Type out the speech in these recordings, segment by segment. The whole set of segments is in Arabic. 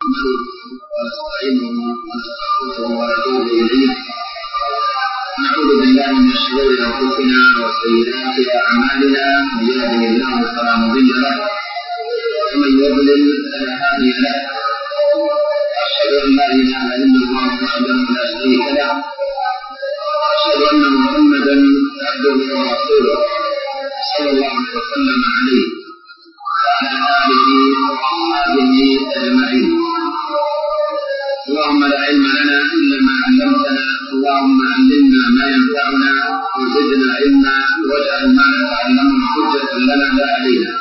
نحمده ونستعينه ونستغفره ونتوب إليه. نعوذ بالله من شرور أنفسنا وسيئات أعمالنا، من يهده الله فلا مضل له ومن يضلل فلا هادي له. أشهد أن لا إله إلا الله وحده لا شريك له، أشهد أن محمدا عبده ورسوله صلى الله وسلم عليه وعلى آله وأصحابه أجمعين. اللهم لا علم لنا إلا ما علمتنا، اللهم علمنا ما ينفعنا وزدنا علما واجعل ما نتعلمه حجة لنا لا علينا.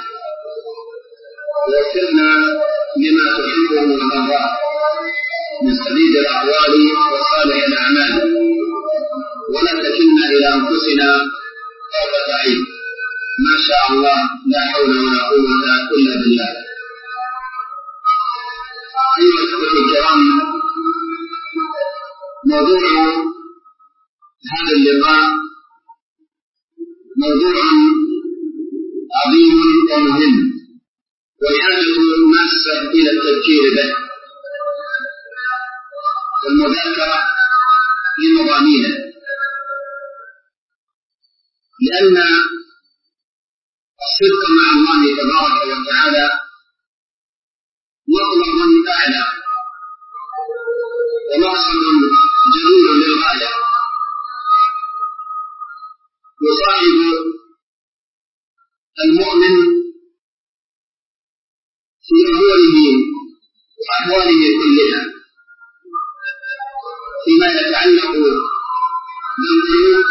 ووفقنا لما تحبه وترضاه من سديد الأقوال وصالح الأعمال، ولا تكلنا إلى أنفسنا طرفة عين. ما شاء الله، لا حول ولا قوة إلا بالله. أيها الأخوة الكرام، موضوع هذا اللقاء موضوع عظيم ومهم، والحاجة ماسة إلى التفكير به والمذاكرة لمضامينه، لأن الصدق مع الله تبارك وتعالى مطلب أعلى ومقصد جليل للغاية، يصاحب المؤمن في أموره وأحواله كلها فيما يتعلق بالقلوب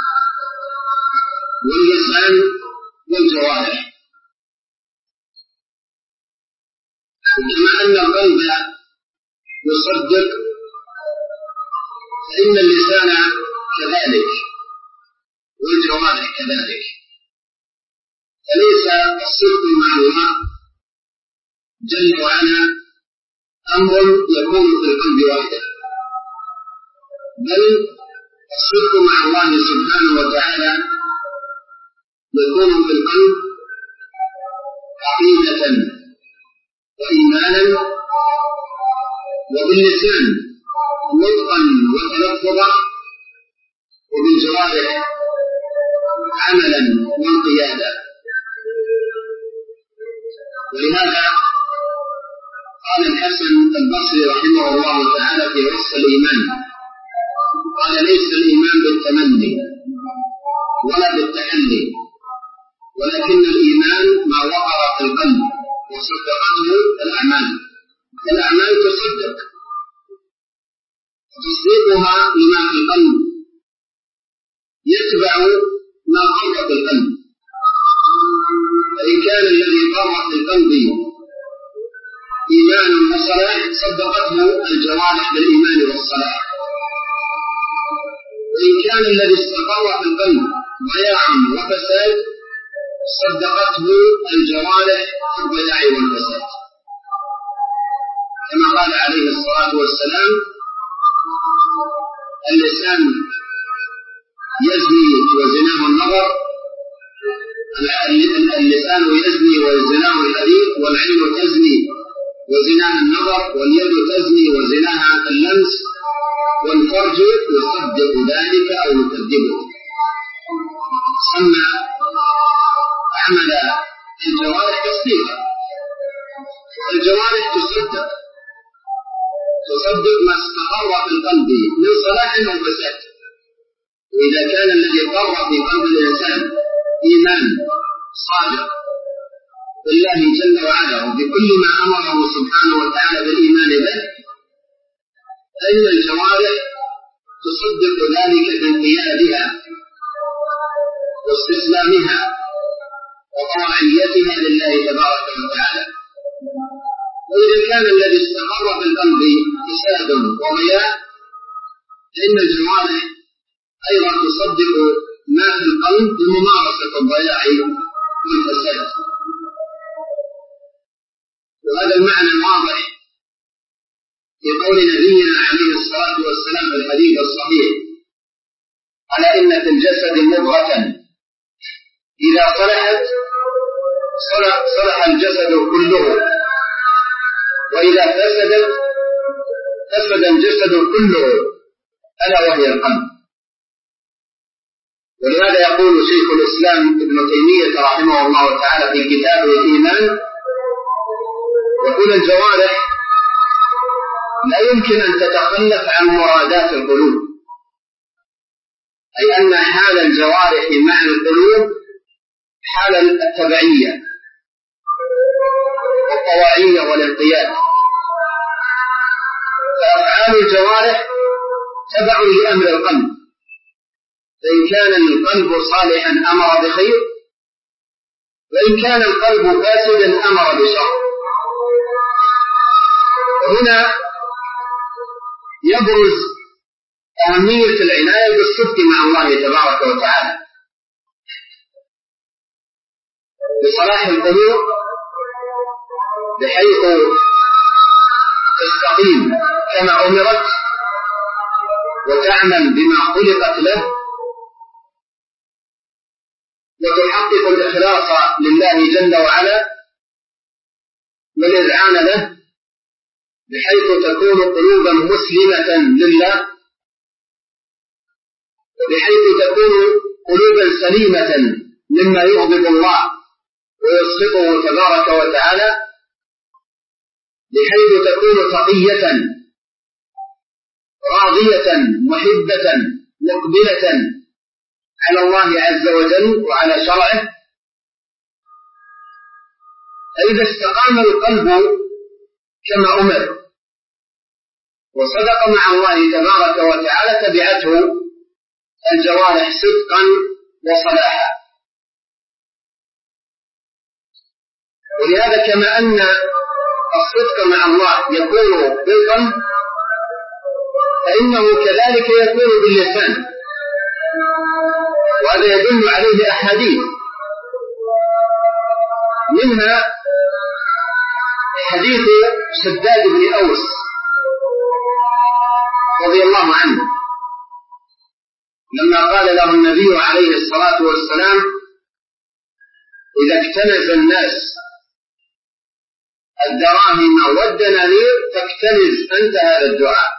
واللسان والجوارح. وكما أن القلب يصدق فإن اللسان كذلك والجوارح كذلك، فليس الصدق مع الله جل وعلا أمر يكون في القلب وحده، بل الصدق مع الله سبحانه وتعالى يكون في القلب عقيدة وإيمانا، وباللسان نطقا وتلفظا، وبالجوارح عملا وانقيادا. ولهذا قال الحسن البصري رحمه الله تعالى في وصف الإيمان، قال: ليس الإيمان بالتمني ولا بالتحلي، ولكن الإيمان ما وقر في القلب وصدقته الأعمال. الأعمال تصدق، تصديقها لما في القلب يتبع ما قر في القلب، فإن كان الذي قر في القلب إيمان وصلاح صدقته الجوارح بالإيمان والصلاح، وإن كان الذي استقر في القلب ضياع وفساد صدقته الجوارح في الضياع والفساد، كما قال عليه الصلاة والسلام: اللسان يزني وزناه النظر، اللسان يزني وزناه الحديث، والعين تزني وزناها النظر، واليد تزني وزناها اللمس، والفرج يصدق ذلك أو يكذبه. سمى عمل الجوارح تصديقا، الجوارح تصدق ما استقر في القلب من صلاح أو فساد. وإذا كان الذي قر في قلب الإنسان إيمان صادق بالله جل وعلا وبكل ما أمره سبحانه وتعالى بالإيمان به، فإن الجوارح تصدق ذلك بانقيادها واستسلامها وطاعيتها لله تبارك وتعالى. وإذا كان الذي استقر في القلب فساد وضياع، فإن الجوارح أيضا تصدق ما في القلب بممارسة الضياع والفساد. وهذا المعنى واضح في قول نبينا عليه الصلاة والسلام في الحديث الصحيح: ألا إن في الجسد مضغة إذا صلحت صلح الجسد كله، وإذا فسدت فسد الجسد كله ألا وهي القلب. ولهذا يقول شيخ الإسلام ابن تيمية رحمه الله تعالى في كتابه الإيمان، يقول الجوارح لا يمكن أن تتخلف عن مرادات القلوب، أي أن حال الجوارح مع القلوب حال التبعية والطواعية والانقياد. فأفعال الجوارح تبع لأمر القلب، فإن كان القلب صالحا أمر بخير، وإن كان القلب فاسدا أمر بشر. وهنا يبرز أهمية العناية بالصدق مع الله تبارك وتعالى بصلاح القلوب، بحيث تستقيم كما أمرت وتعمل بما خلقت له، وتحقق الإخلاص لله جل وعلا والإذعان له، بحيث تكون قلوبا مسلمة لله، وبحيث تكون قلوبا سليمة مما يغضب الله ويسخطه تبارك وتعالى، بحيث تكون تقية راضية محبة مقبلة على الله عز وجل وعلى شرعه. فإذا استقام القلب كما أمر وصدق مع الله تبارك وتعالى تبعته الجوارح صدقا وصلاحا. ولهذا كما أن الصدق مع الله يكون بالقلب، فإنه كذلك يكون باللسان، وهذا يدل عليه أحاديث، منها حديث شداد بن أوس رضي الله عنه لما قال له النبي عليه الصلاة والسلام: إذا اكتنز الناس الدراهم والدنانير فاكتنز أنت هذا الدعاء: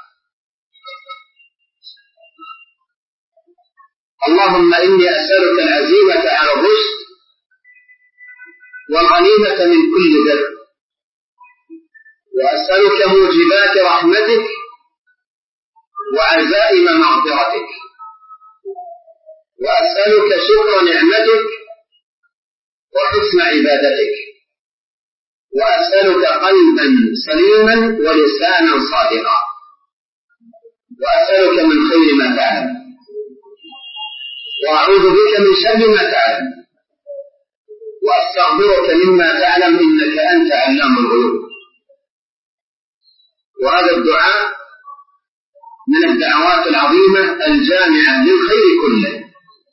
اللهم إني أسألك العزيمة على الرشد والغنيمة من كل بر، وأسألك موجبات رحمتك وعزائم مغفرتك، وأسألك شكر نعمتك وحسن عبادتك، وأسألك قلبا سليما ولسانا صادقا، وأسألك من خير ما تعلم، وأعوذ بك من شر ما تعلم، وأستغفرك مما تعلم إنك أنت علام الغيوب. وهذا الدعاء من الدعوات العظيمة الجامعة للخير كله،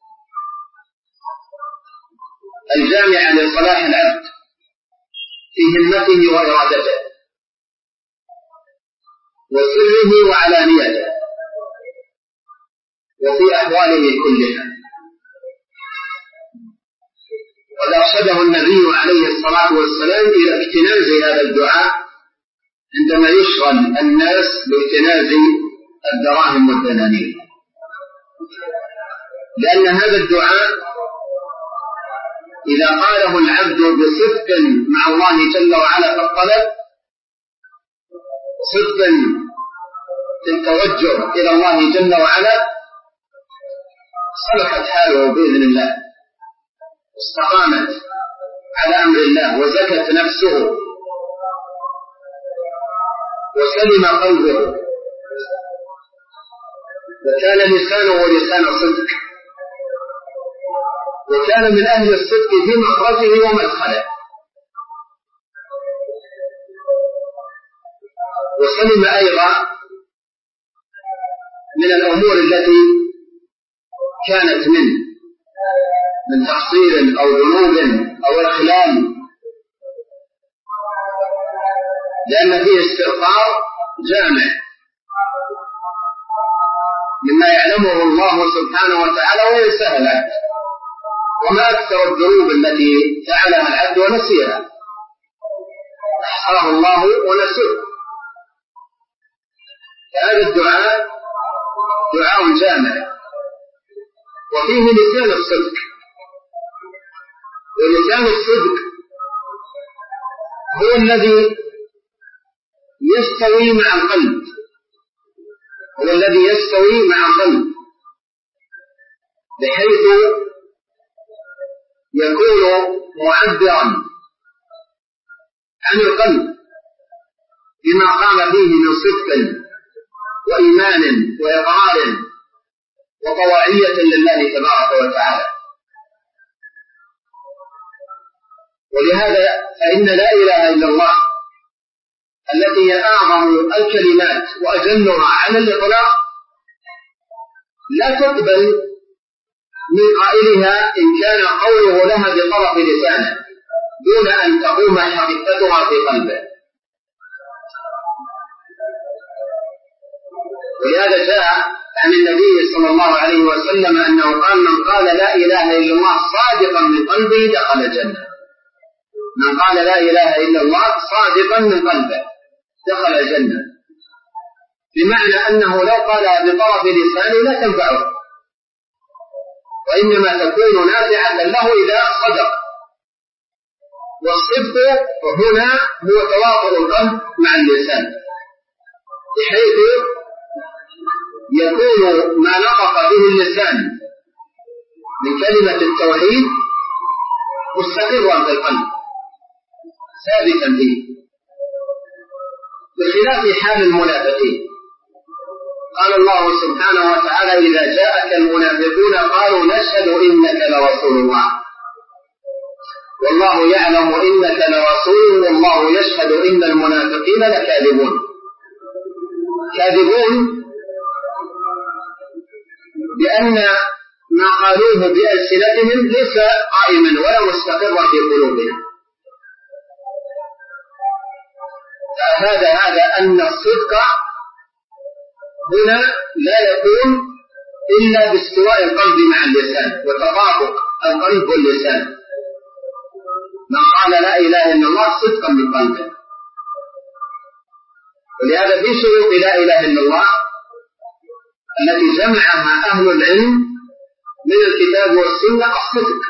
الجامعة لصلاح العبد في همته وإرادته وسره وعلانيته وفي أحواله كلها. وقد أرشده النبي عليه الصلاة والسلام إلى اكتناز هذا الدعاء عندما يشغل الناس باكتناز الدراهم والدنانير، لأن هذا الدعاء إذا قاله العبد بصدق مع الله جل وعلا في الطلب، صدق في التوجه إلى الله جل وعلا، صلحت حاله بإذن الله، استقامت على أمر الله، وزكت نفسه، وسلم قلبه، وكان لسانه لسان صدق، وكان من أهل الصدق في مخرجه ومدخله، وسلم أيضا من الأمور التي كانت من تقصير أو ذنوب أو إخلال، لأن فيه استغفار جامع مما يعلمه الله سبحانه وتعالى وينساه العبد، وما أكثر الذنوب التي فعلها العبد ونسيها. أحصاه الله ونسوه. هذا الدعاء دعاء جامع وفيه لسان الصدق، ولسان الصدق هو الذي يستوي مع القلب، هو الذي يستوي مع القلب بحيث يكون معبرا عن القلب بما قام فيه من صدق وإيمان وإقرار وطواعية لله تبارك وتعالى. ولهذا فإن لا إله إلا الله التي هي أعظم الكلمات وأجلها على الإطلاق لا تقبل من قائلها إن كان قوله لها بطرف لسانه دون أن تقوم حقيقتها في قلبه. ولهذا جاء عن النبي صلى الله عليه وسلم أنه قال: من قال لا إله إلا الله صادقا من قلبه دخل الجنة. من قال لا إله إلا الله صادقا من قلبه دخل الجنة، بمعنى أنه لو قال بطرف لسانه لا تنفعه، وإنما تكون نافعة له إذا صدق. والصدق هنا هو تواطؤ القلب مع اللسان، بحيث يكون ما نطق به اللسان من كلمة التوحيد مستقرا في القلب ثابتا به، بخلاف حال المنافقين. قال الله سبحانه وتعالى: إذا جاءك المنافقون قالوا نشهد إنك لرسول الله والله يعلم إنك لرسول والله يشهد إن المنافقين لكاذبون. كاذبون لأن ما قالوه بألسنتهم ليس قائما ولا مستقرا في قلوبهم. هذا أن الصدق هنا لا يكون إلا باستواء القلب مع اللسان وتطابق القلب واللسان. من قال لا إله إلا الله صدقا من قلبه. ولهذا في شروط لا إله إلا الله التي جمعها أهل العلم من الكتاب والسنة الصدق،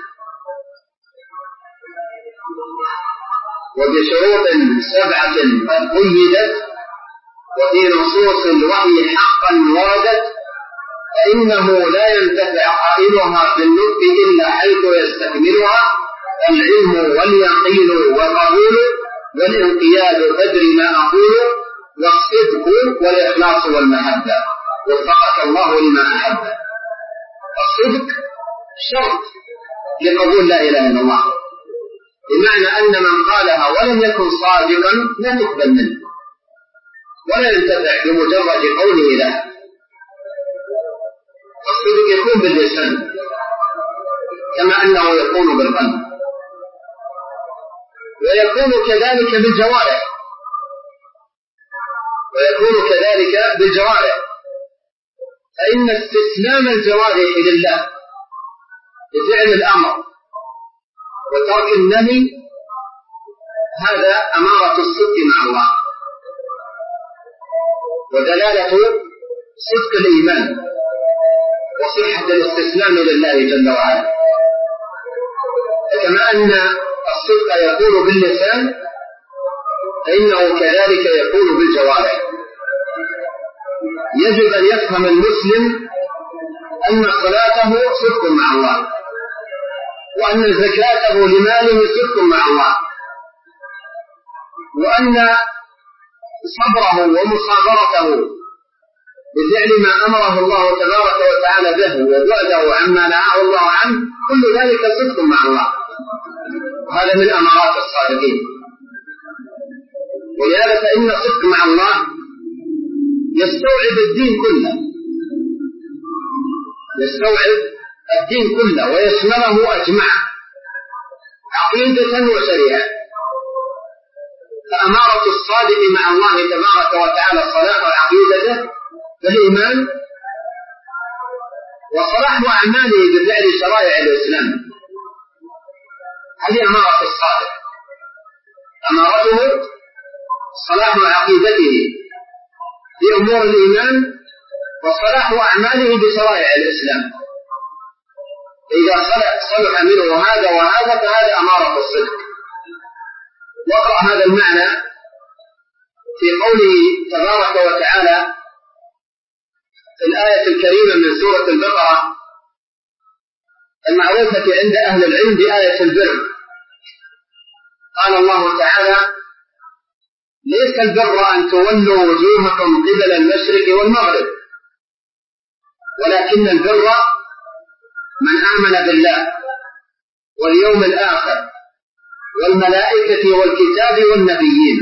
وبشروط 7 قد قيدت وفي نصوص الوحي حقا وردت، فإنه لا ينتفع قائلها بالنطق إلا حيث يستكملها العلم واليقين والقبول والانقياد تدري ما أقول والصدق والإخلاص والمحبة وفقك الله لما أحب. الصدق شرط لقبول لا إله إلا الله، بمعنى أن من قالها ولم يكن صادقا لا تقبل منه ولا ينتفع بمجرد قوله له. الصدق يكون باللسان كما أنه يكون بالقلب، ويكون كذلك بالجوارح، فإن استسلام الجوارح لله بفعل الأمر وترك النهي هذا أمارة الصدق مع الله ودلالة صدق الإيمان وصحة الاستسلام لله جل وعلا. كما أن الصدق يكون باللسان فإنه كذلك يكون بالجوارح. يجب أن يفهم المسلم أن صلاته صدق مع الله، وأن زكاته لماله صدق مع الله، وأن صبره ومصابرته بفعل ما أمره الله تبارك وتعالى به وبعده عما نهاه الله عنه كل ذلك صدق مع الله، وهذا من أمارات الصادقين. ولهذا فإن الصدق مع الله يستوعب الدين كله ويشمله أجمعه عقيدة وشريعة. فأمارة الصادق مع الله تبارك وتعالى الصلاة وعقيدته بالإيمان وصلاح أعماله بفعل شرائع الإسلام، هذه أمارة الصادق. أمارته صلاح عقيدته بأمور الإيمان وصلاح أعماله بشرائع الإسلام. إذا صلح منه هذا وهذا فهذا أمارة الصدق. واقرأ هذا المعنى في قوله تبارك وتعالى في الآية الكريمة من سورة البقرة المعروفة عند أهل العلم بآية البر. قال الله تعالى: ليس البر أن تولوا وجوهكم قبل المشرق والمغرب ولكن البر من آمن بالله واليوم الآخر والملائكة والكتاب والنبيين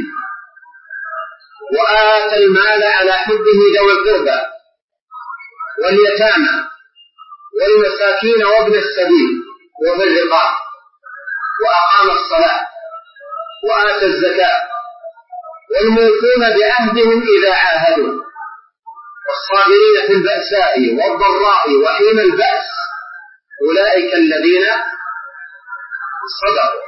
وآتى المال على حبه ذوي القربى واليتامى والمساكين وابن السبيل وفي الرقاب وأقام الصلاة وآتى الزكاة والموفون بعهدهم إذا عاهدوا والصابرين في البأساء والضراء وحين البأس أولئك الذين صدقوا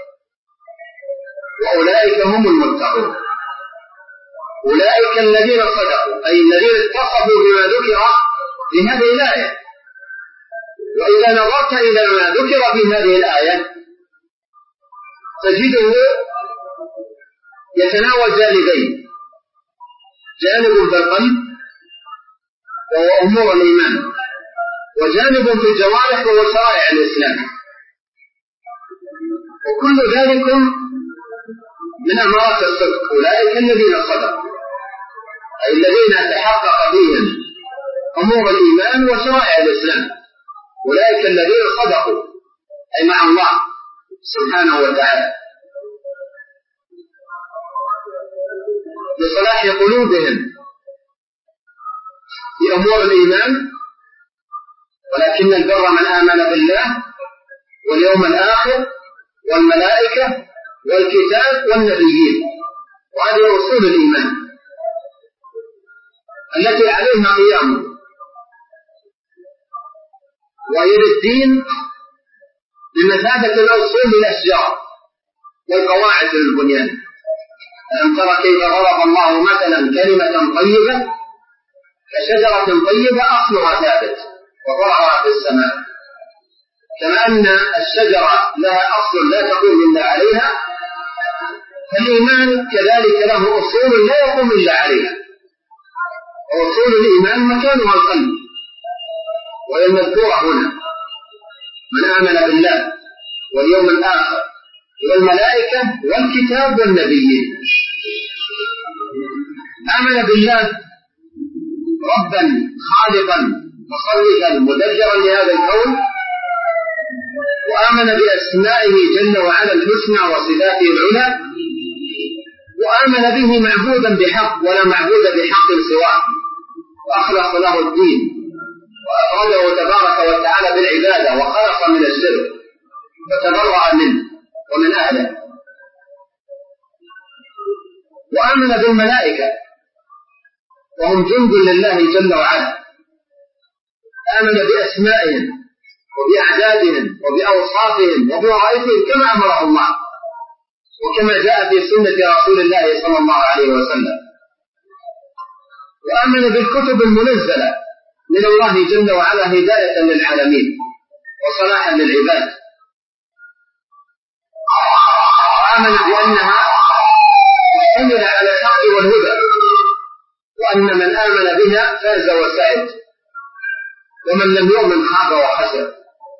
وأولئك هم المتقون. أولئك الذين صدقوا أي الذين اتصفوا بما ذكر في هذه الآية. وإذا نظرت إلى ما ذكر في هذه الآية تجده يتناول جانبين: جانب في القلب وهو أمور الإيمان، وجانب في الجوارح وهو شرائع الإسلام، وكل ذلك من أمارات الصدق. أولئك الذين صدقوا أي الذين تحقق فيهم أمور الإيمان وشرائع الإسلام. أولئك الذين صدقوا أي مع الله سبحانه وتعالى بصلاح قلوبهم في أمور الإيمان. ولكن البر من آمن بالله واليوم الآخر والملائكة والكتاب والنبيين. وهذه أصول الإيمان التي عليها قيامه، وهي الدين بمثابة الأصول للأشجار والقواعد للبنيان. ألم تر كيف ضرب الله مثلا كلمة طيبة كشجرة طيبة أصلها ثابت وفرعها في السماء. كما أن الشجرة لها أصل لا تقوم إلا عليها، فالإيمان كذلك له أصول لا يقوم إلا عليها. وأصول الإيمان مكانها القلب، وهي المذكورة هنا: من آمن بالله واليوم الآخر والملائكة والكتاب والنبيين. آمن بالله ربا خالقا مصرفا مدبرا لهذا الكون، وآمن بأسمائه جل وعلا الحسنى وصفاته العلى، وآمن به معبودا بحق ولا معبود بحق سواه، وأخلص له الدين وأفرده تبارك وتعالى بالعبادة وخلص من الشرك وتبرأ منه ومن أهله. وآمن بالملائكة وهم جند لله جل وعلا. آمن بأسمائهم وبأعدادهم وبأوصافهم وبوظائفهم كما أمره الله وكما جاء في سنة رسول الله صلى الله عليه وسلم. وآمن بالكتب المنزلة من الله جل وعلا هداية للعالمين وصلاحا للعباد. وآمن بأنها تشتمل على الحق والهدى، وأن من آمن بها فاز وسعد، ومن لم يؤمن خاب وخسر.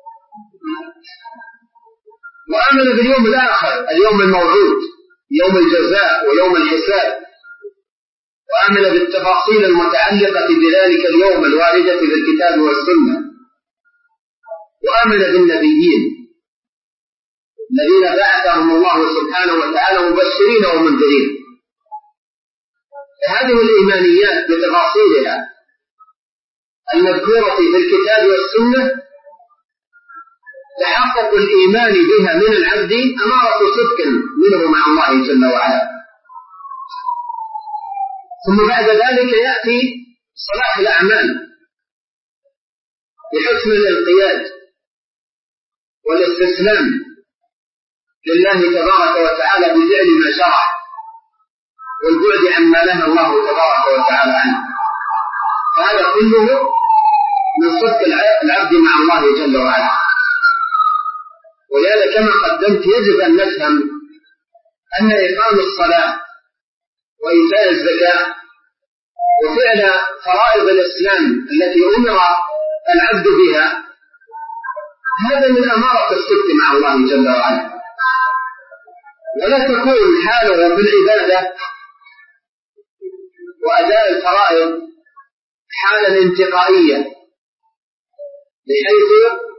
وآمن باليوم الآخر، اليوم الموعود، يوم الجزاء ويوم الحساب. وآمن بالتفاصيل المتعلقة بذلك اليوم الواردة في الكتاب والسنة. وآمن بالنبيين الذين بعثهم الله سبحانه وتعالى مبشرين ومنذرين. فهذه الإيمانيات بتفاصيلها المذكورة في الكتاب والسنة تحقق الإيمان بها من العبد أمارة صدق منه مع الله جل وعلا. ثم بعد ذلك يأتي صلاح الأعمال بحسن الانقياد والاستسلام لله تبارك وتعالى بفعل ما شرع، والبعد عما نهى الله تبارك وتعالى عنه. هذا كله من صدق العبد مع الله جل وعلا. ولهذا كما قدمت يجب أن نفهم أن إقام الصلاة وإيتاء الزكاة وفعل فرائض الإسلام التي أمر العبد بها هذا من أمارة الصدق مع الله جل وعلا. ولا تكون حاله في العبادة وأداء الفرائض حالا انتقائية بحيث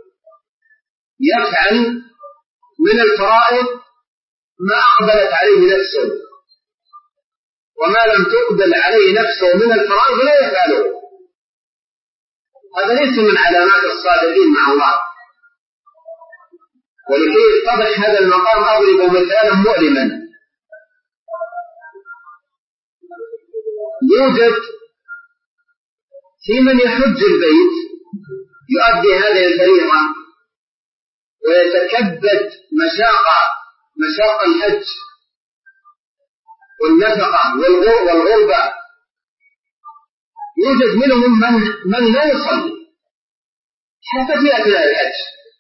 يفعل من الفرائض ما أقبلت عليه نفسه، وما لم تقبل عليه نفسه من الفرائض لا يفعله. هذا ليس من علامات الصادقين مع الله. ولكي يتضح هذا المقام أضرب مثالا مؤلما. يوجد في من يحج البيت يؤدي هذه الفريضة ويتكبد مشاق الحج والنفقة والغربة. يوجد منهم من لا يصلي حتى في أثناء الحج،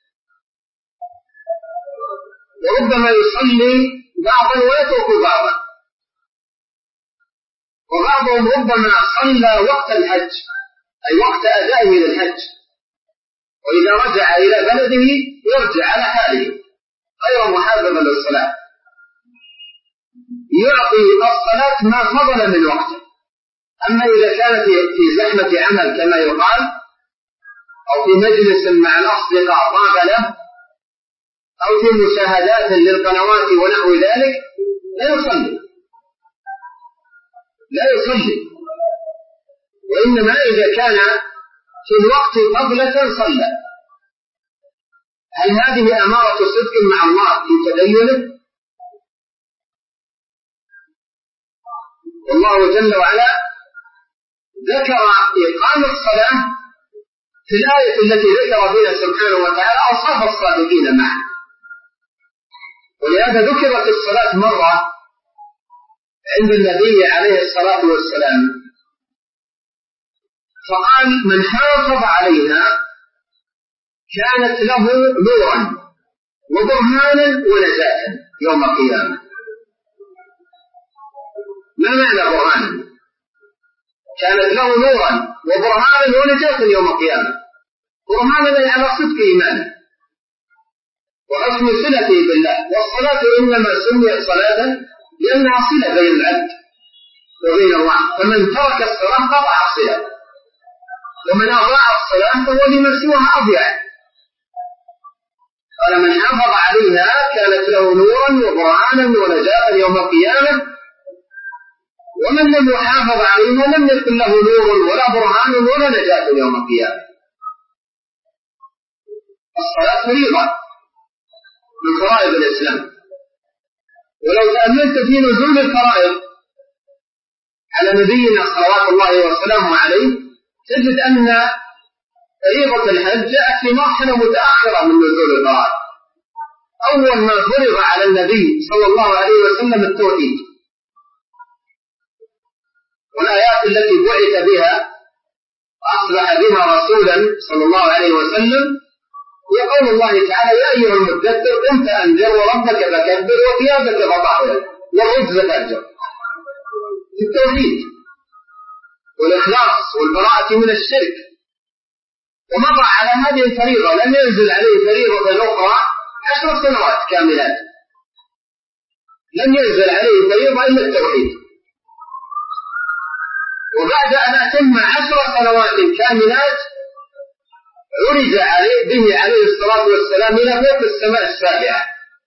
وربما يصلي بعضا ويترك بعضا، وبعضهم ربما صلى وقت الحج أي وقت أدائه للحج، وإذا رجع إلى بلده يرجع على حاله غير محافظ للصلاة، يعطي الصلاة ما فضل من وقته. أما إذا كانت في زحمة عمل كما يقال أو في مجلس مع الأصدقاء طاب له أو في مشاهدات للقنوات ونحو ذلك لا يصلي، وإنما إذا كان في الوقت فضلة صلى. هل هذه أمارة صدق مع الله في تدينه؟ والله جل وعلا ذكر إقام الصلاة في الآية التي ذكر فيها سبحانه وتعالى أوصاف الصادقين معه. ولهذا ذكرت الصلاة مرة عند النبي عليه الصلاة والسلام فقال من حافظ عليها كانت له نورا وبرهانا ونجاة يوم القيامة. ما معنى برهانا؟ كانت له نورا وبرهانا ونجاة يوم القيامة. برهانا على صدق إيمانه وحسن صلته بالله. والصلاة إنما سميت صلاة لأنها صلة بين العبد وبين الله، فمن ترك الصلاة قطع الصلة، ومن أضاع الصلاة فهو لمن سواها أضيع. قال من حافظ عليها كانت له نورا وبرهانا ونجاة يوم القيامة، ومن لم يحافظ عليها لم يكن له نور ولا برهان ولا نجاة يوم القيامة. الصلاة فريضة من فرائض الإسلام. ولو تأملت في نزول الفرائض على نبينا صلوات الله وسلامه عليه تجد أن فريضة الحج جاءت في مرحلة متأخرة من نزول الفرائض. أول ما فرض على النبي صلى الله عليه وسلم التوحيد، والآيات التي بعث بها وأصبح بها رسولا صلى الله عليه وسلم هي قول الله تعالى يا أيها المدثر قم فأنذر وربك فكبر وثيابك فطهر والرجز فاهجر. التوحيد والإخلاص والبراءة من الشرك. ومضى على هذه الفريضة، لم ينزل عليه فريضة أخرى 10 سنوات كاملات، لم ينزل عليه فريضة إلا التوحيد. وبعد أن أتم 10 سنوات كاملات عرج به عليه الصلاة والسلام إلى فوق السماء السابعة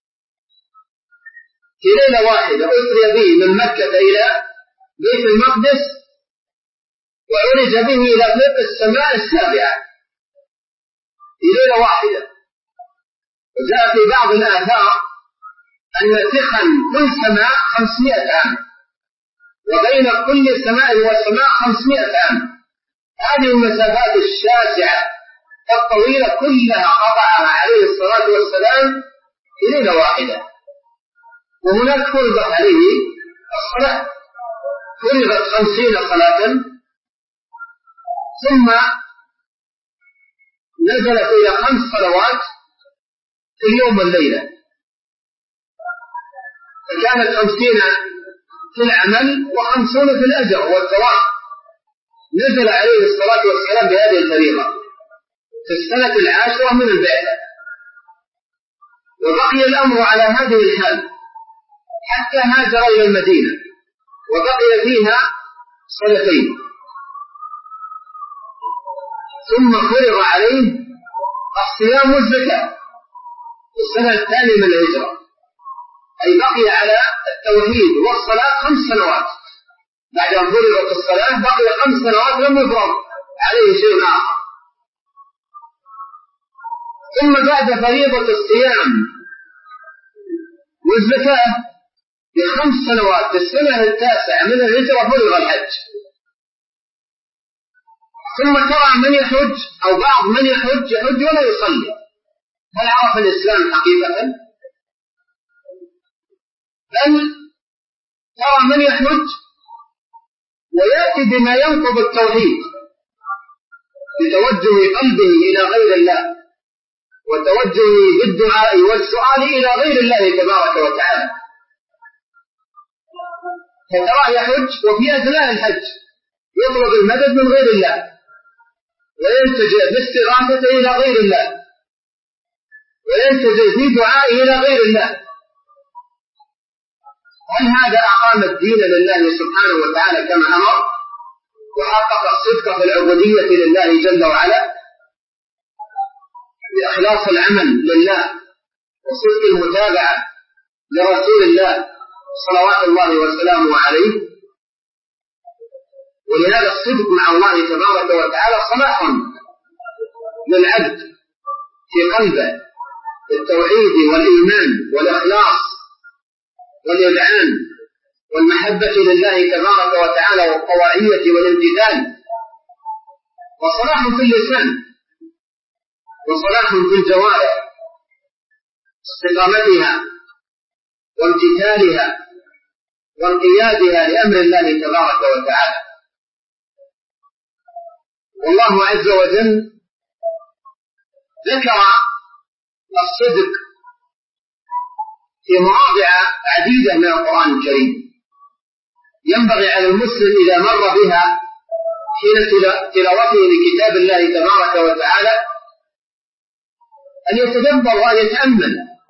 في ليلة واحدة. أسري به من مكة إلى بيت المقدس وعرج به إلى فوق السماء السابعة في ليلة واحدة. وجاء في بعض الآثار أن تخن كل سماء 500 عام، وبين كل سماء وسماء 500 عام. هذه المسافات الشاسعة الطويلة كلها قطعها عليه الصلاة والسلام في ليلة واحدة. وهناك فرضت عليه الصلاة فرضت 50 صلاة ثم نزلت إلى 5 صلوات في اليوم والليلة، فكانت 50 في العمل و50 في الأجر والثواب. نزل عليه الصلاة والسلام بهذه الفريضة في السنة 10 من البعثة، وبقي الأمر على هذه الحال حتى هاجر إلى المدينة وبقي فيها 2 سنين، ثم فرض عليه الصيام والزكاة في السنة 2 من الهجرة، أي بقي على التوحيد والصلاة 5 سنوات. بعد أن فرضت الصلاة بقي 5 سنوات لم يفرض عليه شيء آخر. ثم بعد فريضة الصيام والزكاة ب5 سنوات في السنة 9 من الهجرة فرض الحج. ثم ترى من يحج أو بعض من يحج ولا يصلي. هل عرف الإسلام حقيقة؟ بل ترى من يحج ويأتي بما ينقض التوحيد بتوجه قلبه إلى غير الله وتوجهه بالدعاء والسؤال إلى غير الله تبارك وتعالى. فتراه يحج وفي أثناء الحج يطلب المدد من غير الله ويلتجئ باستغاثته إلى غير الله ويلتجئ في دعائه إلى غير الله. هل هذا أقام الدين لله سبحانه وتعالى كما أمر وحقق الصدق في العبودية لله جل وعلا بإخلاص العمل لله وصدق المتابعة لرسول الله صلوات الله وسلامه عليه؟ ولهذا الصدق مع الله تبارك وتعالى صلاح للعبد في قلبه بالتوحيد والإيمان والإخلاص والإذعان والمحبة لله تبارك وتعالى والطواعية والامتثال، وصلاح في اللسان وصلاح في الجوارح استقامتها وامتثالها وانقيادها لأمر الله تبارك وتعالى. والله عز وجل ذكر الصدق في مواضع عديدة من القرآن الكريم. ينبغي على المسلم إذا مر بها حين تلاوته لكتاب الله تبارك وتعالى أن يتدبر وأن يتأمل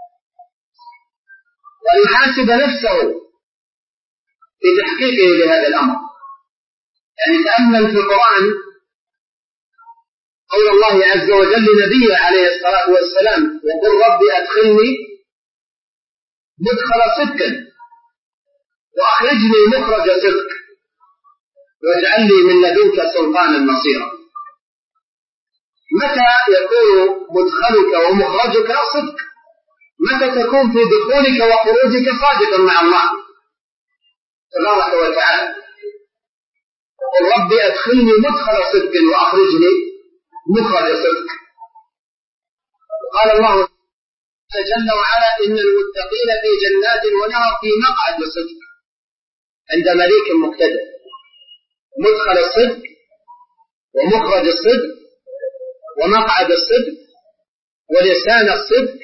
وأن يحاسب نفسه في تحقيقه لهذا الأمر. يعني تأمل في القرآن قول الله عز وجل لنبيه عليه الصلاة والسلام وقل رب أدخلني مدخل صدق وأخرجني مخرج صدق واجعل لي من لدنك سلطانا نصيرا. متى يكون مدخلك ومخرجك صدق؟ متى تكون في دخولك وخروجك صادقا مع الله تبارك وتعالى؟ وقل رب أدخلني مدخل صدق وأخرجني مخرج صدق. قال الله جل وعلا إن المتقين في جنات ونهر في مقعد صدق عند مليك مقتدر. مدخل الصدق ومخرج الصدق ومقعد الصدق ولسان الصدق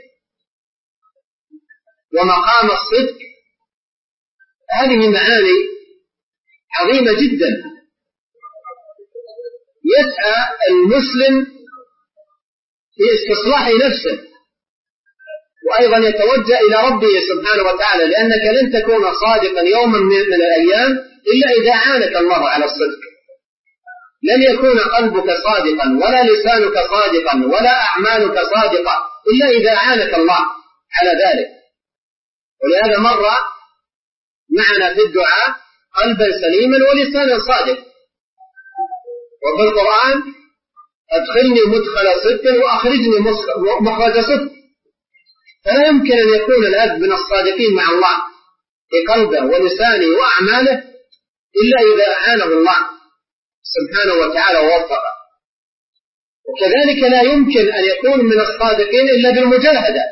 ومقام الصدق، هذه معاني عظيمة جدا يسعى المسلم في استصلاح نفسه وأيضا يتوجه إلى ربه سبحانه وتعالى، لأنك لن تكون صادقا يوما من الأيام إلا إذا عانك الله على الصدق. لن يكون قلبك صادقا ولا لسانك صادقا ولا أعمالك صادقة إلا إذا عانك الله على ذلك. ولهذا مر معنا في الدعاء قلبا سليما ولسانا صادق. وفي القرآن أدخلني مدخل صدق وأخرجني مخرج صدق. فلا يمكن أن يكون الأب من الصادقين مع الله في قلبه ولسانه وأعماله إلا إذا أعانه الله سبحانه وتعالى ووفقه. وكذلك لا يمكن أن يكون من الصادقين إلا بالمجاهدة،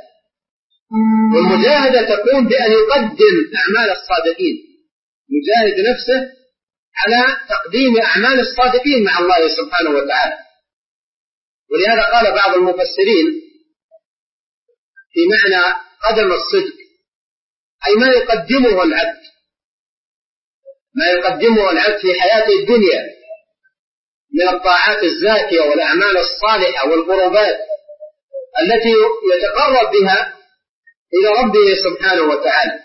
والمجاهدة تكون بأن يقدم أعمال الصادقين، يجاهد نفسه على تقديم أعمال الصادقين مع الله سبحانه وتعالى. ولهذا قال بعض المفسرين في معنى قدم الصدق أي ما يقدمه العبد، ما يقدمه العبد في حياته الدنيا من الطاعات الزاكية والأعمال الصالحة والقربات التي يتقرب بها إلى ربه سبحانه وتعالى.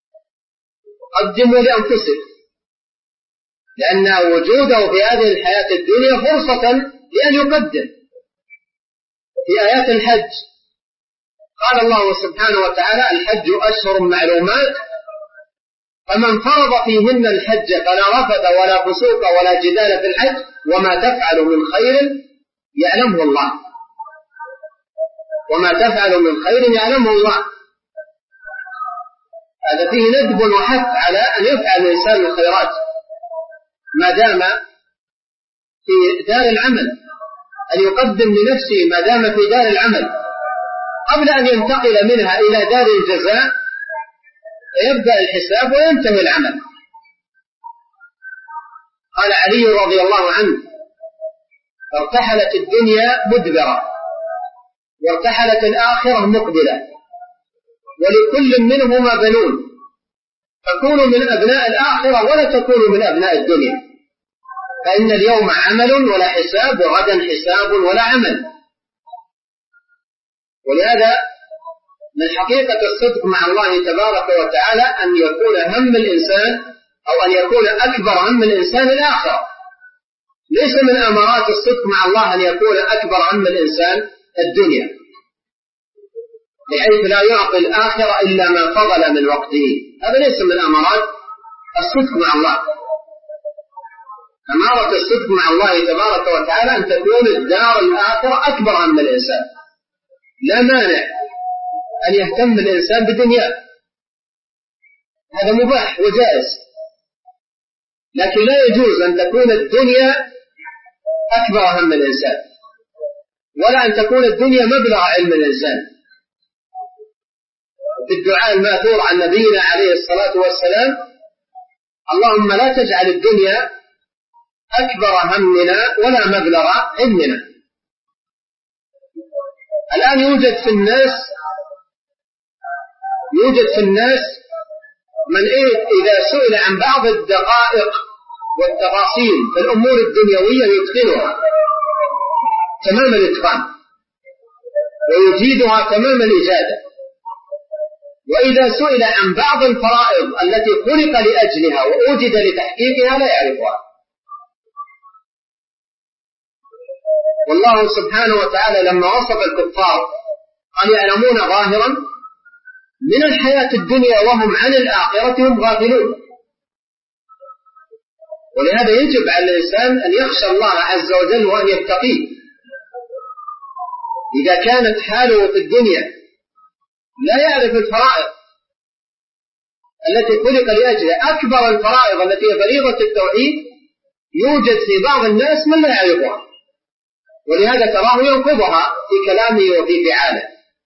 قدموا لأنفسكم، لأن وجوده في هذه الحياة الدنيا فرصة لأن يقدم. في آيات الحج قال الله سبحانه وتعالى: الحج أشهر معلومات، فمن فرض فيهن الحج فلا رفث ولا فسوق ولا جدال في الحج وما تفعل من خير يعلمه الله، وما تفعل من خير يعلمه الله. هذا فيه ندب وحث على أن يفعل الإنسان الخيرات ما دام في دار العمل، أن يقدم لنفسه ما دام في دار العمل قبل أن ينتقل منها إلى دار الجزاء، يبدأ الحساب وينتهي العمل. قال علي رضي الله عنه: ارتحلت الدنيا مدبرة وارتحلت الآخرة مقبلة، ولكل منهما بنون، فكونوا من أبناء الآخرة ولا تكونوا من أبناء الدنيا، فإن اليوم عمل ولا حساب، وغدا حساب ولا عمل. ولهذا من حقيقة الصدق مع الله تبارك وتعالى أن يكون هم الإنسان أو أن يكون أكبر هم الإنسان الآخرة. ليس من أمارات الصدق مع الله أن يكون أكبر هم الإنسان الدنيا، بحيث لا يعطي الآخرة إلا ما فضل من وقته. هذا ليس من أمارات الصدق مع الله. أمارة الصدق مع الله تبارك وتعالى أن تكون الدار الآخرة أكبر هم الإنسان. لا مانع أن يهتم الإنسان بدنياه، هذا مباح وجائز، لكن لا يجوز أن تكون الدنيا أكبر هم الإنسان، ولا أن تكون الدنيا مبلغ علم الإنسان. في الدعاء الماثور عن نبينا عليه الصلاة والسلام: اللهم لا تجعل الدنيا أكبر همنا ولا مبلغ علمنا. الآن يوجد في الناس من إذا سئل عن بعض الدقائق والتفاصيل في الأمور الدنيوية يتقنها تمام الإتقان ويجيدها تمام الإجادة، وإذا سئل عن بعض الفرائض التي خلق لأجلها وأوجد لتحقيقها لا يعرفها. والله سبحانه وتعالى لما وصف الكفار قال: يعلمون ظاهرا من الحياة الدنيا وهم عن الآخرة هم غافلون. ولهذا يجب على الإنسان أن يخشى الله عز وجل وأن يتقيه. إذا كانت حاله في الدنيا لا يعرف الفرائض التي خلق لأجلها، أكبر الفرائض التي هي فريضة التوحيد يوجد في بعض الناس من لا يعرفها، ولهذا تراه ينقضها في كلامه وفي فعاله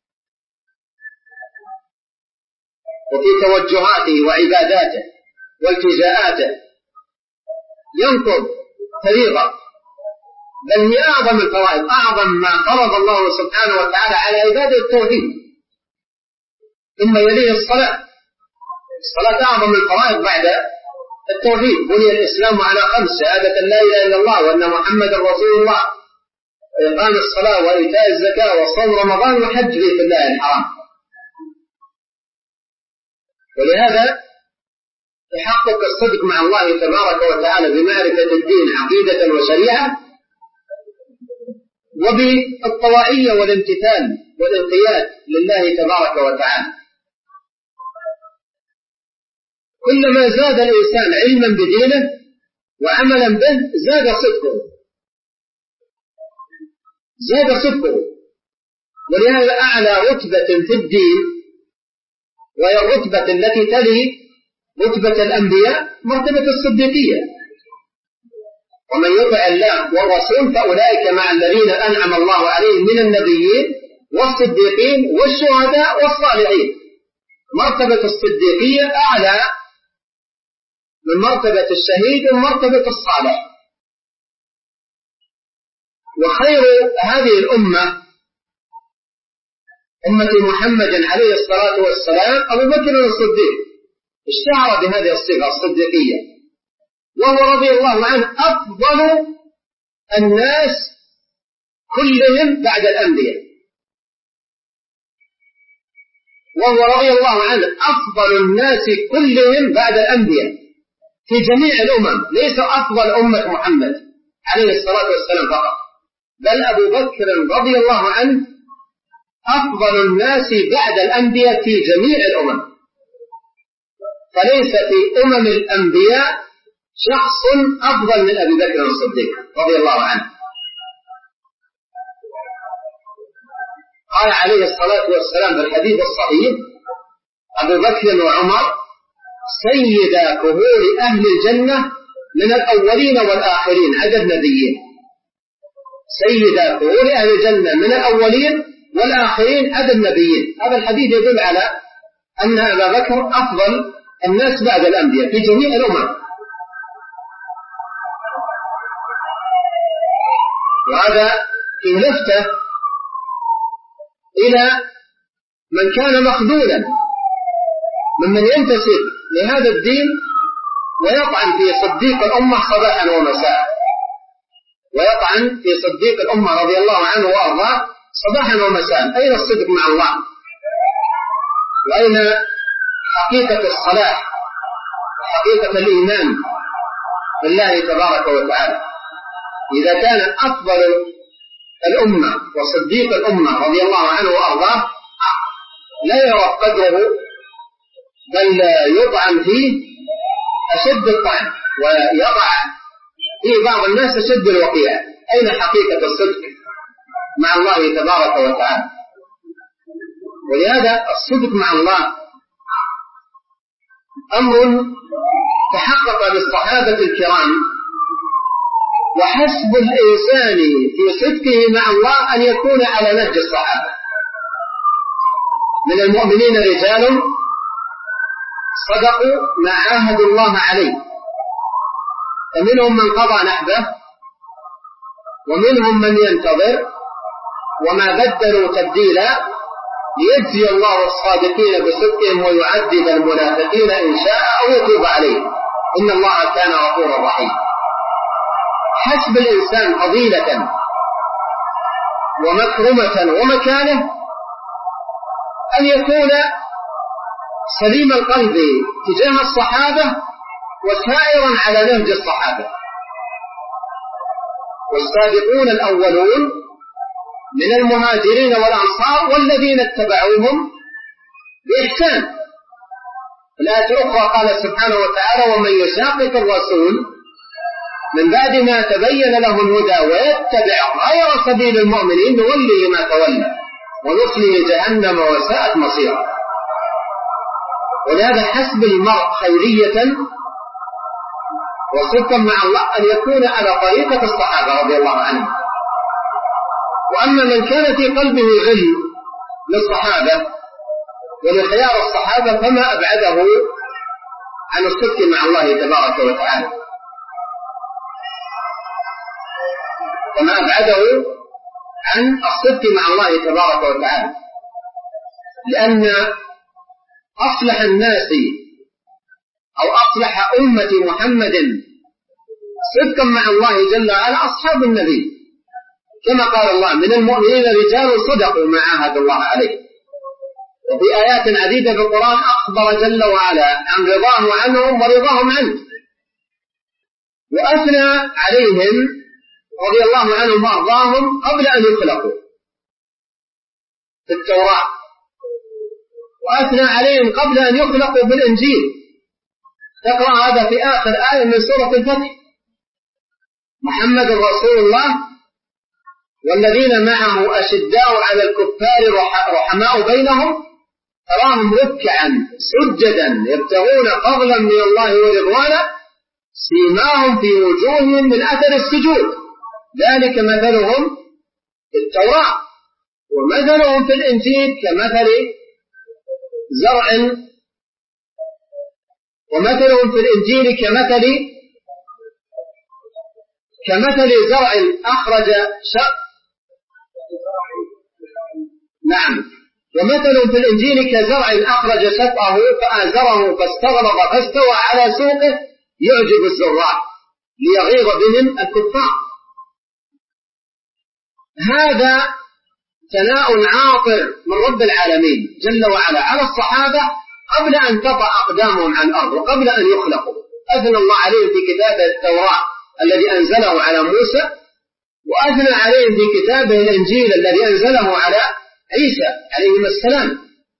وفي توجهاته وعباداته والتجاءاته، ينقض فريضة، بل هي أعظم الفرائض، أعظم ما فرض الله سبحانه وتعالى على عباده التوحيد، ثم يليه الصلاة. الصلاة أعظم الفرائض بعد التوحيد. بني الإسلام على 5: شهادة لا إله إلا الله وأن محمد رسول الله، وإقام الصلاة وإيتاء الزكاة وصوم رمضان وحج بيت الله الحرام. ولهذا تحقق الصدق مع الله تبارك وتعالى بمعرفة الدين عقيدة وشريعة، وبالطوائية والامتثال والانقياد لله تبارك وتعالى. كلما زاد الإنسان علما بدينه وعملا به زاد صدقه. ولهذا أعلى رتبة في الدين وهي الرتبة التي تلي رتبة الأنبياء مرتبة الصديقية. ومن يطع الله والرسول فأولئك مع الذين أنعم الله عليهم من النبيين والصديقين والشهداء والصالحين. مرتبة الصديقية أعلى من مرتبة الشهيد ومرتبة الصالح. وخير هذه الأمة أمة محمد عليه الصلاة والسلام أبو بكر الصديق، اشتهر بهذه الصفة الصديقية، وهو رضي الله عنه أفضل الناس كلهم بعد الأنبياء، وهو رضي الله عنه أفضل الناس كلهم بعد الأنبياء في جميع الأمم، ليس أفضل أمة محمد عليه الصلاة والسلام فقط، بل أبو بكر رضي الله عنه أفضل الناس بعد الأنبياء في جميع الأمم، فليس في أمم الأنبياء شخص أفضل من أبي بكر الصديق رضي الله عنه. قال عليه الصلاة والسلام في الحديث الصحيح: أبو بكر وعمر سيدا كهول أهل الجنة من الأولين والآخرين عدد نبيين، سيدا كهول أهل الجنة من الأولين والآخرين عدد نبيين. هذا الحديث يدل على أن أبا بكر أفضل الناس بعد الأنبياء في جميع الأمم، وهذا في لفتة إلى من كان مخذولا ممن ينتسب لهذا الدين ويطعن في صديق الأمة صباحا ومساء، ويطعن في صديق الأمة رضي الله عنه وأرضاه صباحا ومساء. أين الصدق مع الله؟ وأين حقيقة الصلاح وحقيقة الإيمان بالله تبارك وتعالى؟ إذا كان أفضل الأمة وصديق الأمة رضي الله عنه وأرضاه لا يرى قدره، بل يطعن فيه أشد الطعن ويضع فيه بعض الناس أشد الوقيع، أين حقيقة الصدق مع الله تبارك وتعالى؟ ولهذا الصدق مع الله أمر تحقق للصحابة الكرام، وحسب الإنسان في صدقه مع الله أن يكون على نهج الصحابة. من المؤمنين رجال صدقوا ما عاهدوا الله عليه، فمنهم من قضى نحبه ومنهم من ينتظر وما بدلوا تبديلا، ليجزي الله الصادقين بصدقهم ويعذب المنافقين إن شاء أو يتوب عليهم، إن الله كان غفورا رحيما. حسب الإنسان فضيلة ومكرمة ومكانة أن يكون سليم القلب تجاه الصحابة وسائرا على نهج الصحابة. والسابقون الأولون من المهاجرين والأنصار والذين اتبعوهم بإحسان. الآية الأخرى قال سبحانه وتعالى: ومن يشاقق الرسول من بعد ما تبين له الهدى ويتبع غير سبيل المؤمنين نوله ما تولى ونصله جهنم وساءت مصيرا. ولهذا حسب المرء خيرية وصدقا مع الله أن يكون على طريقة الصحابة رضي الله عنهم. وأما من كان في قلبه غل للصحابة ولخيار الصحابة فما أبعده عن الصدق مع الله تبارك وتعالى، فما أبعده عن الصدق مع الله تبارك وتعالى، لأن أصلح الناس أو أصلح أمة محمد صدقا مع الله جل وعلا أصحاب النبي، كما قال الله: من المؤمنين رجال صدقوا ما عاهدوا الله عليه. وفي آيات عديدة في القرآن أخبر جل وعلا عن رضاه عنهم ورضاهم عنه، وأثنى عليهم رضي الله عنهم وأرضاهم قبل أن يخلقوا في التوراة، وأثنى عليهم قبل أن يخلقوا بالإنجيل. تقرأ هذا في آخر آية من سورة الفتح: محمد رسول الله والذين معه أشداء على الكفار رحماء بينهم تراهم ركعا سجدا يبتغون فضلا من الله ورضوانا سيماهم في وجوههم من أثر السجود ذلك مثلهم في التوراة ومثلهم في الإنجيل كمثل زرع ومثلهم في الإنجيل كمثل زرع أخرج ومثلهم في الإنجيل كزرع أخرج شطأه فآزره فاستغلظ فاستوى على سوقه يعجب الزراع ليغيظ بهم الكفار. هذا ثناء عاطر من رب العالمين جل وعلا على الصحابة قبل أن تطأ أقدامهم عن الأرض وقبل أن يخلقوا. أثنى الله عليهم في كتابه التوراة الذي أنزله على موسى، وأثنى عليهم في كتابه الإنجيل الذي أنزله على عيسى عليهما السلام.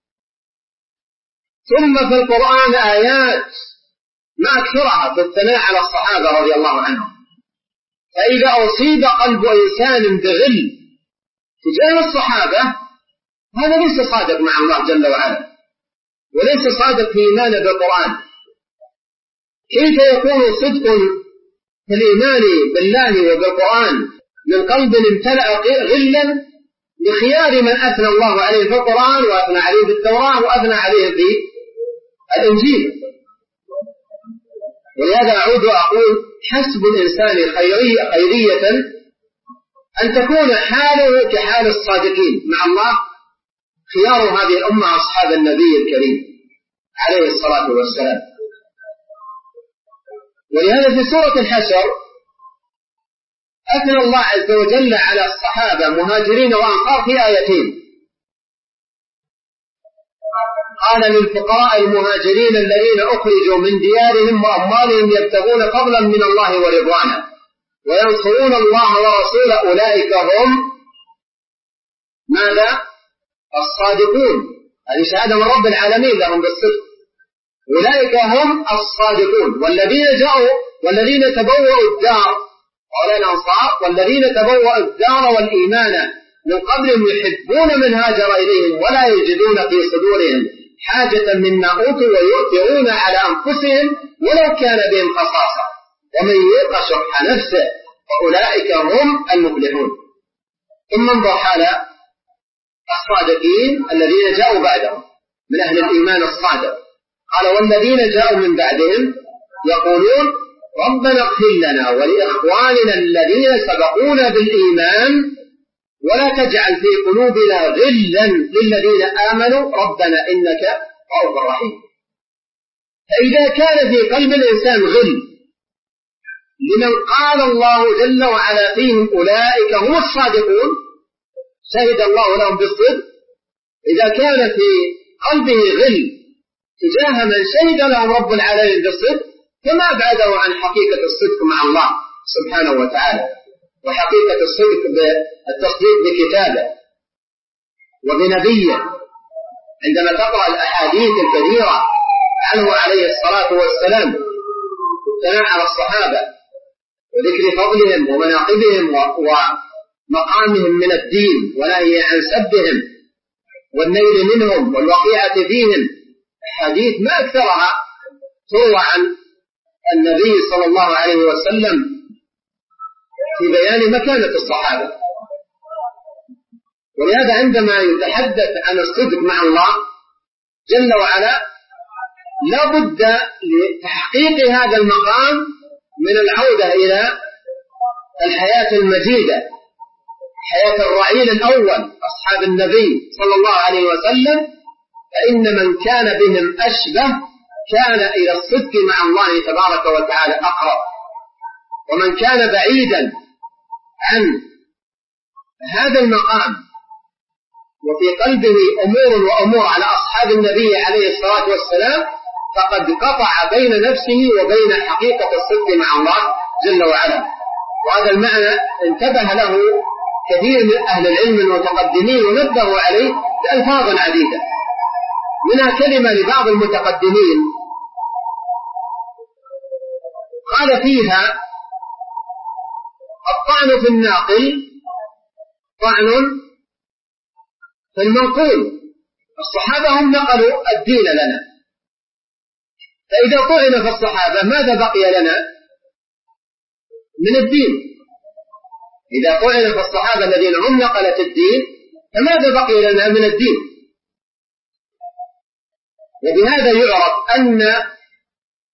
ثم في القرآن آيات ما أكثرها في الثناء على الصحابة رضي الله عنهم. فإذا أصيب قلب إنسان بغل تجاه الصحابة هذا ليس صادق مع الله جل وعلا، وليس صادق في إيمانه بالقرآن. كيف يكون صدق في الإيمان بالله وبالقرآن من قلب امتلأ غلا بخيار من أثنى الله عليه في القرآن وأثنى عليه في التوراة وأثنى عليه في الإنجيل؟ ولهذا أعود وأقول حسب الإنسان خيرية أن تكون حاله كحال الصادقين مع الله. خيار هذه الأمة أصحاب النبي الكريم عليه الصلاة والسلام. ولهذا في سورة الحشر أثنى الله عز وجل على الصحابة مهاجرين وأنصار في آيتين. قال للفقراء المهاجرين الذين أخرجوا من ديارهم وأموالهم يبتغون فضلا من الله ورضوانه وينصرون الله ورسوله أولئك هم ماذا؟ الصادقون. هذه شهادة من رب العالمين لهم بالصدق. أولئك هم الصادقون. والذين تبوأوا الدار قال الأنصار والذين تبوأوا الدار والإيمان من قبلهم يحبون من هاجر إليهم ولا يجدون في صدورهم حاجة مما أوتوا ويؤثرون على أنفسهم ولو كان بهم خصاصة ومن يوق شح نفسه فأولئك هم المفلحون. ثم انظر حال الصادقين الذين جاءوا بعدهم من أهل الإيمان الصادق. قال والذين جاءوا من بعدهم يقولون ربنا اغفر لنا ولإخواننا الذين سبقونا بالإيمان ولا تجعل في قلوبنا غلا للذين آمنوا ربنا إنك رؤوف رحيم. فإذا كان في قلب الإنسان غل لمن قال الله جل وعلا فيهم أولئك هم الصادقون شهد الله لهم بالصدق، إذا كان في قلبه غل تجاه من شهد لهم رب العالمين بالصدق فما أبعده عن حقيقة الصدق مع الله سبحانه وتعالى وحقيقة الصدق بالتصديق بكتابه وبنبيه. عندما تقرأ الأحاديث الكثيرة عنه عليه الصلاة والسلام الثناء على الصحابة وذكر فضلهم ومناقبهم ومقامهم من الدين ونهي عن سبهم والنيل منهم والوقيعة فيهم، أحاديث ما أكثرها تروى عن النبي صلى الله عليه وسلم في بيان مكانة الصحابة. ولهذا عندما يتحدث عن الصدق مع الله جل وعلا لا بد لتحقيق هذا المقام من العودة إلى الحياة المجيدة، حياة الرعيل الأول أصحاب النبي صلى الله عليه وسلم. فإن من كان بهم أشبه كان إلى الصدق مع الله تبارك وتعالى أقرب، ومن كان بعيدا عن هذا المقام وفي قلبه أمور على أصحاب النبي عليه الصلاة والسلام فقد قطع بين نفسه وبين حقيقة الصدق مع الله جل وعلا. وهذا المعنى انتبه له كثير من أهل العلم المتقدمين ونبهوا عليه بألفاظ عديدة، منها كلمة لبعض المتقدمين قال فيها الطعن في الناقل طعن في المنقول. الصحابة هم نقلوا الدين لنا، فإذا طعن في الصحابة ماذا بقي لنا من الدين؟ إذا طعن في الصحابة الذين هم نقلت الدين فماذا بقي لنا من الدين؟ وبهذا يعرف أن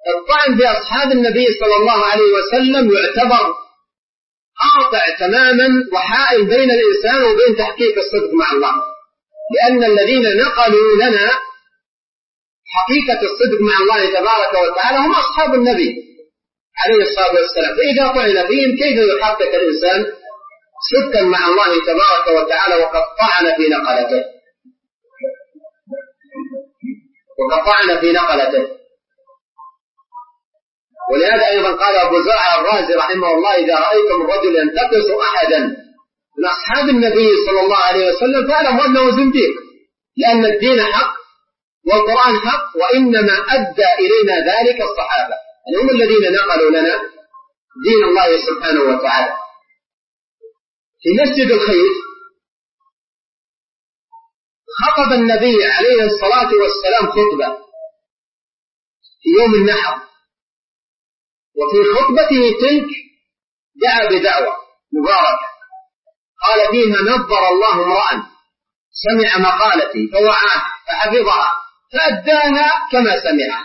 الطعن في أصحاب النبي صلى الله عليه وسلم يعتبر قاطع تماما وحائل بين الإنسان وبين تحقيق الصدق مع الله، لأن الذين نقلوا لنا حقيقة الصدق مع الله تبارك وتعالى هم أصحاب النبي عليه الصلاة والسلام. فإذا طعن فيهم كيف يحقق الإنسان صدقا مع الله تبارك وتعالى وقد طعن في نقلته. ولهذا أيضا قال أبو زرعة الرازي رحمه الله: إذا رأيتم الرجل ينتقص أحدا من أصحاب النبي صلى الله عليه وسلم فاعلموا أنه زنديق، لأن الدين حق والقرآن حق، وإنما أدى إلينا ذلك الصحابة، يعني هم الذين نقلوا لنا دين الله سبحانه وتعالى. في مسجد الخيف خطب النبي عليه الصلاة والسلام خطبة في يوم النحر، وفي خطبته تلك دعا بدعوة مباركة قال فيها: نظر الله امرأ سمع مقالتي فوعاها فحفظها فأداها كما سمعها.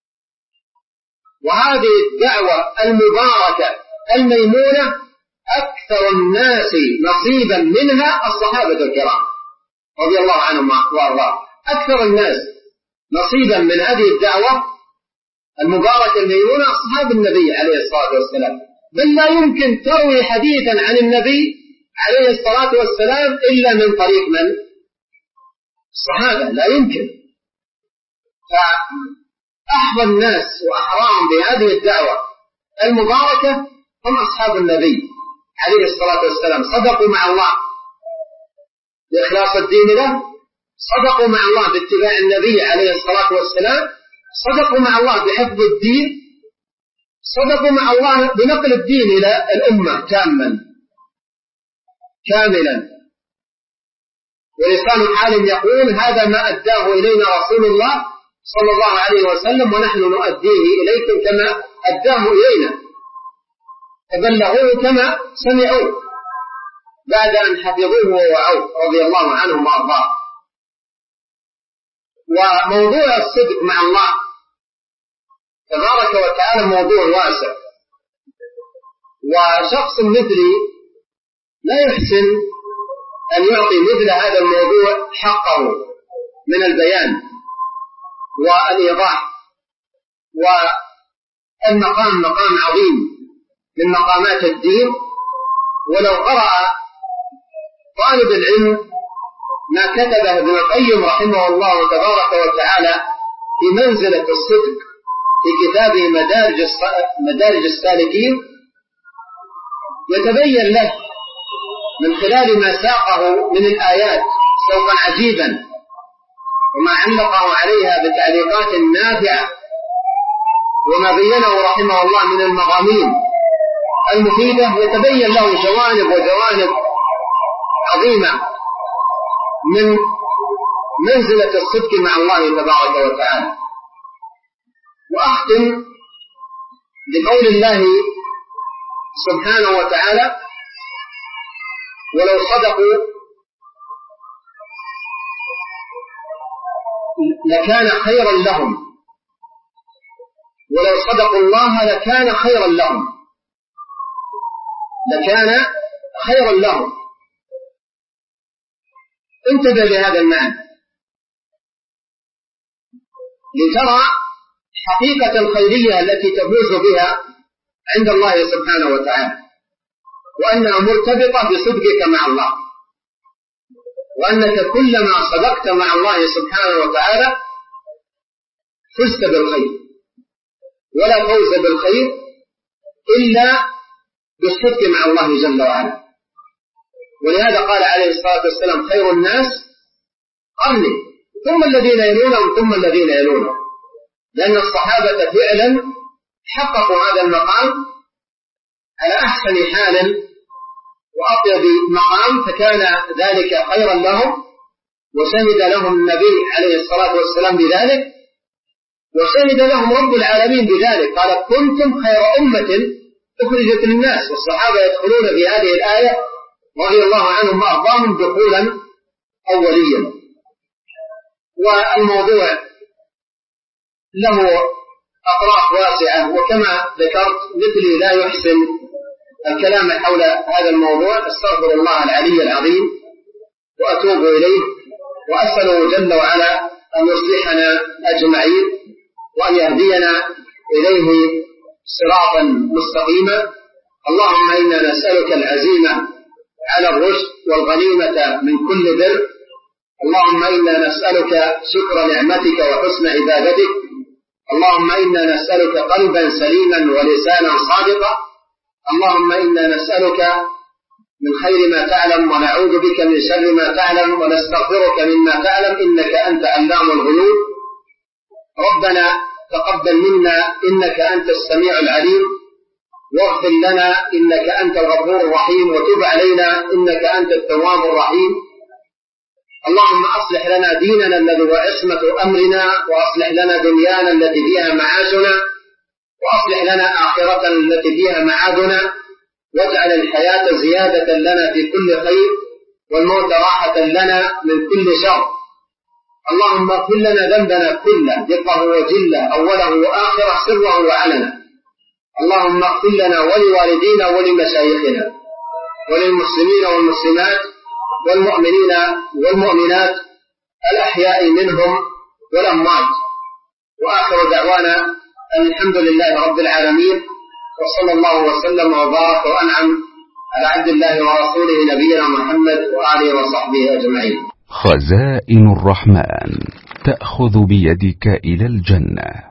وهذه الدعوة المباركة الميمونة أكثر الناس نصيبا منها الصحابة الكرام رضي الله عنهم وأرضاهم، أكثر الناس نصيبا من هذه الدعوة المباركة الميمونة أصحاب النبي عليه الصلاة والسلام. بل لا يمكن تروي حديثا عن النبي عليه الصلاة والسلام إلا من طريق من؟ الصحابة، لا يمكن. فأحظى الناس وأحراهم بهذه الدعوة المباركة هم أصحاب النبي عليه الصلاة والسلام. صدقوا مع الله بإخلاص الدين له، صدقوا مع الله باتباع النبي عليه الصلاة والسلام، صدقوا مع الله بحفظ الدين، صدقوا مع الله بنقل الدين إلى الأمة كاملا. ولسان حال يقول: هذا ما أداه إلينا رسول الله صلى الله عليه وسلم ونحن نؤديه إليكم كما أداه إلينا، فبلغوه كما سمعوه بعد أن حفظوه ووعوه رضي الله عنهم وأرضاهم. وموضوع الصدق مع الله تبارك وتعالى موضوع واسع، وشخص مثلي لا يحسن أن يعطي مثل هذا الموضوع حقه من البيان والإيضاح. والمقام مقام عظيم من مقامات الدين، ولو قرأ طالب العلم ما كتبه ابن القيم رحمه الله تبارك وتعالى في منزلة الصدق في كتابه مدارج السالكين، يتبين له من خلال ما ساقه من الآيات سوقا عجيبا، وما علقه عليها بتعليقات نافعة، وما بينه رحمه الله من المضامين المفيدة، يتبين له جوانب عظيمة من منزلة الصدق مع الله تبارك وتعالى. وأختم بقول الله سبحانه وتعالى: ولو صدقوا لكان خيرا لهم، ولو صدقوا الله لكان خيرا لهم، لكان خيرا لهم. انتبه لهذا المعنى لترى حقيقة الخيرية التي تفوز بها عند الله سبحانه وتعالى، وأنها مرتبطة بصدقك مع الله، وأنك كلما صدقت مع الله سبحانه وتعالى فزت بالخير، ولا فوز بالخير إلا بالصدق مع الله جل وعلا. ولهذا قال عليه الصلاة والسلام: خير الناس قرني ثم الذين يلونهم ثم الذين يلونهم، لأن الصحابة فعلا حققوا هذا المقام على أحسن حال وأطيب مقام، فكان ذلك خيرا لهم، وشهد لهم النبي عليه الصلاة والسلام بذلك، وشهد لهم رب العالمين بذلك، قال: كنتم خير أمة أخرجت للناس. والصحابة يدخلون في هذه الآية رضي الله عنهم وأرضاهم دخولا أوليا. والموضوع له أطراف واسعة، وكما ذكرت مثلي لا يحسن الكلام حول هذا الموضوع، أستغفر الله العلي العظيم وأتوب إليه، وأسأله جل وعلا أن يصلحنا أجمعين وأن يهدينا إليه صراطا مستقيما. اللهم إنا نسألك العزيمة على الرشد والغنيمة من كل بر. اللهم إنا نسألك شكر نعمتك وحسن عبادتك. اللهم إنا نسألك قلبا سليما ولسانا صادقا. اللهم إنا نسألك من خير ما تعلم ونعوذ بك من شر ما تعلم ونستغفرك مما تعلم، إنك أنت علام الغيوب. ربنا تقبل منا إنك أنت السميع العليم، واغفر لنا إنك أنت الغفور الرحيم، وتب علينا إنك أنت التواب الرحيم. اللهم أصلح لنا ديننا الذي هو عصمة أمرنا، وأصلح لنا دنيانا التي فيها معاشنا، وأصلح لنا آخرتنا التي فيها معادنا، واجعل الحياة زيادة لنا في كل خير، والموت راحة لنا من كل شر. اللهم اغفر لنا ذنبنا كله، دقه وجله، أوله وآخره، سره وعلنه. اللهم اغفر لنا ولوالدينا ولمشايخنا وللمسلمين والمسلمات والمؤمنين والمؤمنات الأحياء منهم والأموات. وآخر دعوانا أن الحمد لله رب العالمين، وصلى الله وسلم وبارك وأنعم على عبد الله ورسوله نبينا محمد وآله وصحبه أجمعين. خزائن الرحمن تأخذ بيدك إلى الجنة.